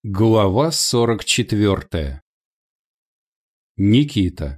Глава 44. Никита.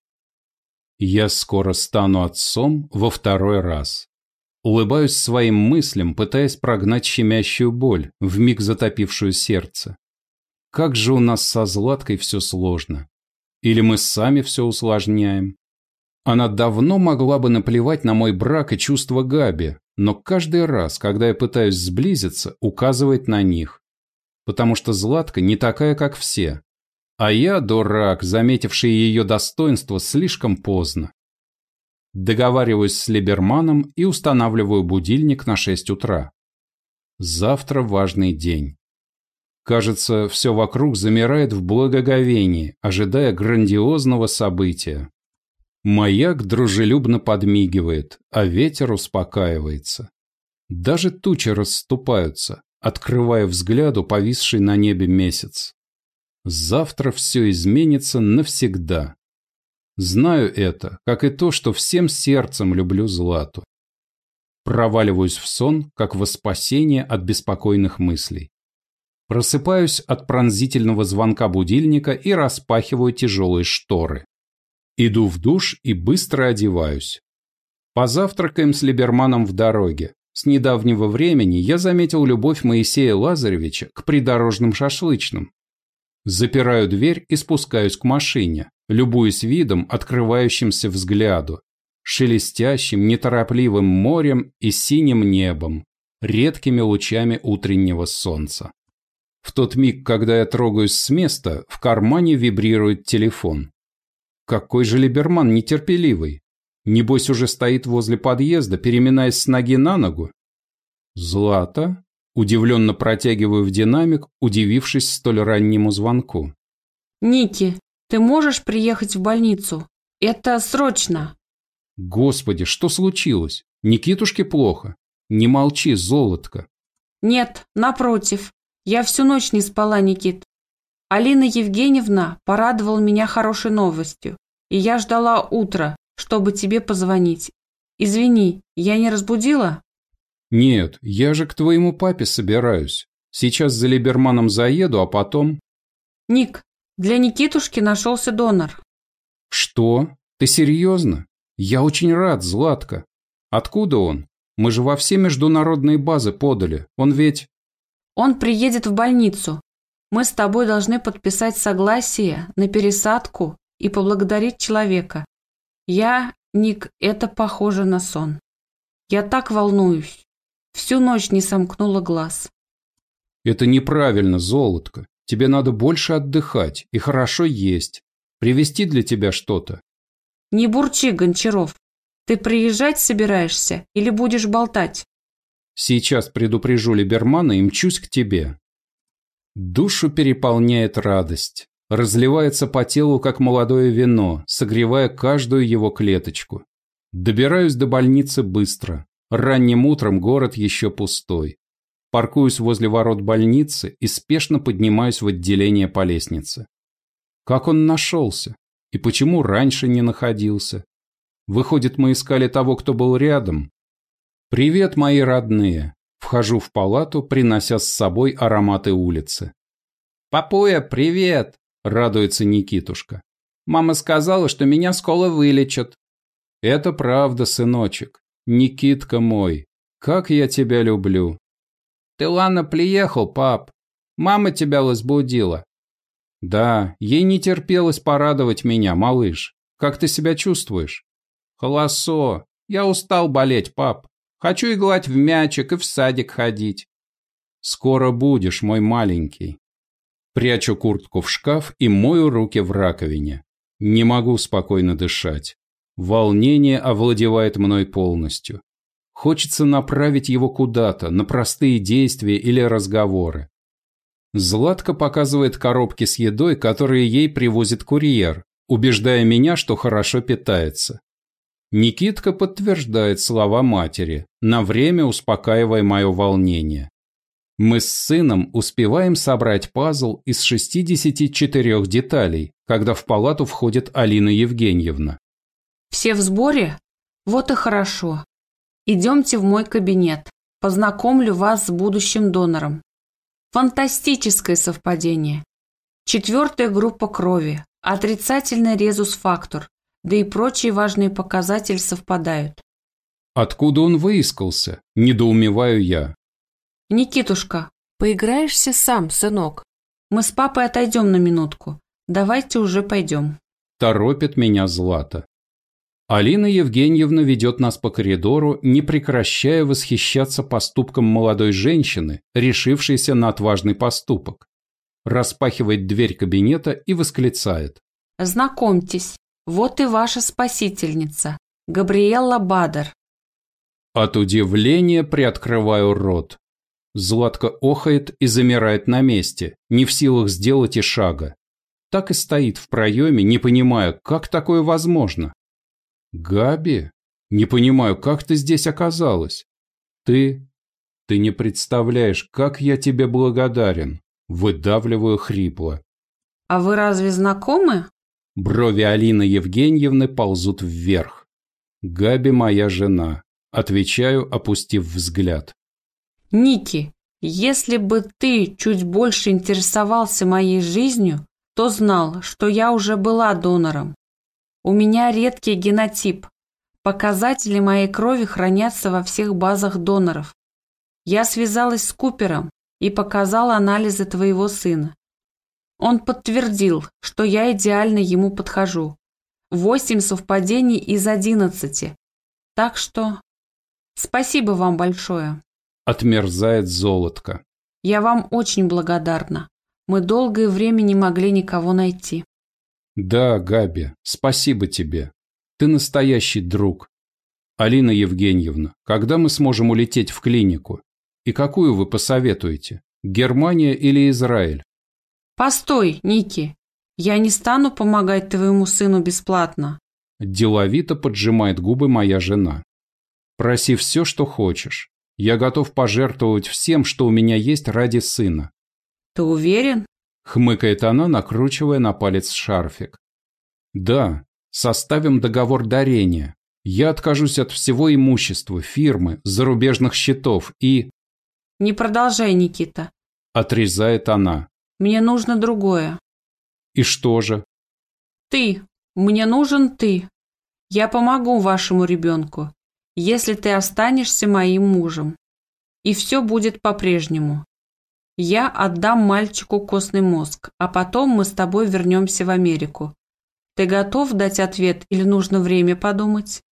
Я скоро стану отцом во второй раз. Улыбаюсь своим мыслям, пытаясь прогнать щемящую боль, вмиг затопившую сердце. Как же у нас со Златкой все сложно. Или мы сами все усложняем. Она давно могла бы наплевать на мой брак и чувства Габи, но каждый раз, когда я пытаюсь сблизиться, указывает на них. Потому что Златка не такая, как все. А я, дурак, заметивший ее достоинство слишком поздно. Договариваюсь с Либерманом и устанавливаю будильник на 6 утра. Завтра важный день. Кажется, все вокруг замирает в благоговении, ожидая грандиозного события. Маяк дружелюбно подмигивает, а ветер успокаивается. Даже тучи расступаются, открывая взгляду повисший на небе месяц. Завтра все изменится навсегда. Знаю это, как и то, что всем сердцем люблю Злату. Проваливаюсь в сон, как во спасение от беспокойных мыслей. Просыпаюсь от пронзительного звонка будильника и распахиваю тяжелые шторы. Иду в душ и быстро одеваюсь. Позавтракаем с Либерманом в дороге. С недавнего времени я заметил любовь Моисея Лазаревича к придорожным шашлычным. Запираю дверь и спускаюсь к машине, любуясь видом, открывающимся взгляду, шелестящим, неторопливым морем и синим небом, редкими лучами утреннего солнца. В тот миг, когда я трогаюсь с места, в кармане вибрирует телефон. Какой же Либерман нетерпеливый! Небось уже стоит возле подъезда, переминаясь с ноги на ногу. «Злата?» Удивленно протягиваю в динамик, удивившись столь раннему звонку. «Ники, ты можешь приехать в больницу? Это срочно!» «Господи, что случилось? Никитушке плохо? Не молчи, золотко!» «Нет, напротив. Я всю ночь не спала, Никит. Алина Евгеньевна порадовала меня хорошей новостью, и я ждала утра, чтобы тебе позвонить. Извини, я не разбудила?» «Нет, я же к твоему папе собираюсь. Сейчас за Либерманом заеду, а потом...» «Ник, для Никитушки нашелся донор». «Что? Ты серьезно? Я очень рад, Златка. Откуда он? Мы же во все международные базы подали. Он ведь...» «Он приедет в больницу. Мы с тобой должны подписать согласие на пересадку и поблагодарить человека. Ник, это похоже на сон. Я так волнуюсь. Всю ночь не сомкнула глаз». «Это неправильно, золотко. Тебе надо больше отдыхать и хорошо есть. Привезти для тебя что-то». «Не бурчи, Гончаров. Ты приезжать собираешься или будешь болтать?» «Сейчас предупрежу Либермана и мчусь к тебе». Душу переполняет радость. Разливается по телу, как молодое вино, согревая каждую его клеточку. Добираюсь до больницы быстро. Ранним утром город еще пустой. Паркуюсь возле ворот больницы и спешно поднимаюсь в отделение по лестнице. Как он нашелся? И почему раньше не находился? Выходит, мы искали того, кто был рядом? «Привет, мои родные!» Вхожу в палату, принося с собой ароматы улицы. «Папуя, привет!» – радуется Никитушка. «Мама сказала, что меня скоро вылечат». «Это правда, сыночек. Никитка мой, как я тебя люблю». «Ты ладно приехал, пап? Мама тебя возбудила». «Да, ей не терпелось порадовать меня, малыш. Как ты себя чувствуешь?» «Холосо. Я устал болеть, пап. Хочу играть в мячик и в садик ходить». «Скоро будешь, мой маленький». Прячу куртку в шкаф и мою руки в раковине. Не могу спокойно дышать. Волнение овладевает мной полностью. Хочется направить его куда-то, на простые действия или разговоры. Златка показывает коробки с едой, которые ей привозит курьер, убеждая меня, что хорошо питается. Никитка подтверждает слова матери, на время успокаивая мое волнение. Мы с сыном успеваем собрать пазл из 64 деталей, когда в палату входит Алина Евгеньевна. «Все в сборе? Вот и хорошо. Идемте в мой кабинет. Познакомлю вас с будущим донором». Фантастическое совпадение. 4-я группа крови, отрицательный резус-фактор, да и прочие важные показатели совпадают. Откуда он выискался? Недоумеваю я. Никитушка, поиграешься сам, сынок. Мы с папой отойдем на минутку. Давайте уже пойдем. Торопит меня Злата. Алина Евгеньевна ведет нас по коридору, не прекращая восхищаться поступком молодой женщины, решившейся на отважный поступок. Распахивает дверь кабинета и восклицает. Знакомьтесь, вот и ваша спасительница, Габриэлла Бадер. От удивления приоткрываю рот. Златка охает и замирает на месте, не в силах сделать и шага. Так и стоит в проеме, не понимая, как такое возможно. «Габи? Не понимаю, как ты здесь оказалась? Ты не представляешь, как я тебе благодарен», выдавливаю хрипло. А вы разве знакомы? Брови Алины Евгеньевны ползут вверх. «Габи моя жена», отвечаю, опустив взгляд. Ники, если бы ты чуть больше интересовался моей жизнью, то знал, что я уже была донором. У меня редкий генотип. Показатели моей крови хранятся во всех базах доноров. Я связалась с Купером и показала анализы твоего сына. Он подтвердил, что я идеально ему подхожу. 8 совпадений из 11. Так что спасибо вам большое. Отмерзает Золотко. Я вам очень благодарна. Мы долгое время не могли никого найти. Да, Габи, спасибо тебе. Ты настоящий друг. Алина Евгеньевна, когда мы сможем улететь в клинику? И какую вы посоветуете? Германия или Израиль? Постой, Ники. Я не стану помогать твоему сыну бесплатно. Деловито поджимает губы моя жена. Проси все, что хочешь. Я готов пожертвовать всем, что у меня есть ради сына. Ты уверен? Хмыкает она, накручивая на палец шарфик. Да, составим договор дарения. Я откажусь от всего имущества, фирмы, зарубежных счетов и... Не продолжай, Никита. Отрезает она. Мне нужно другое. И что же? Ты. Мне нужен ты. Я помогу вашему ребенку, если ты останешься моим мужем. И все будет по-прежнему. Я отдам мальчику костный мозг, а потом мы с тобой вернемся в Америку. Ты готов дать ответ или нужно время подумать?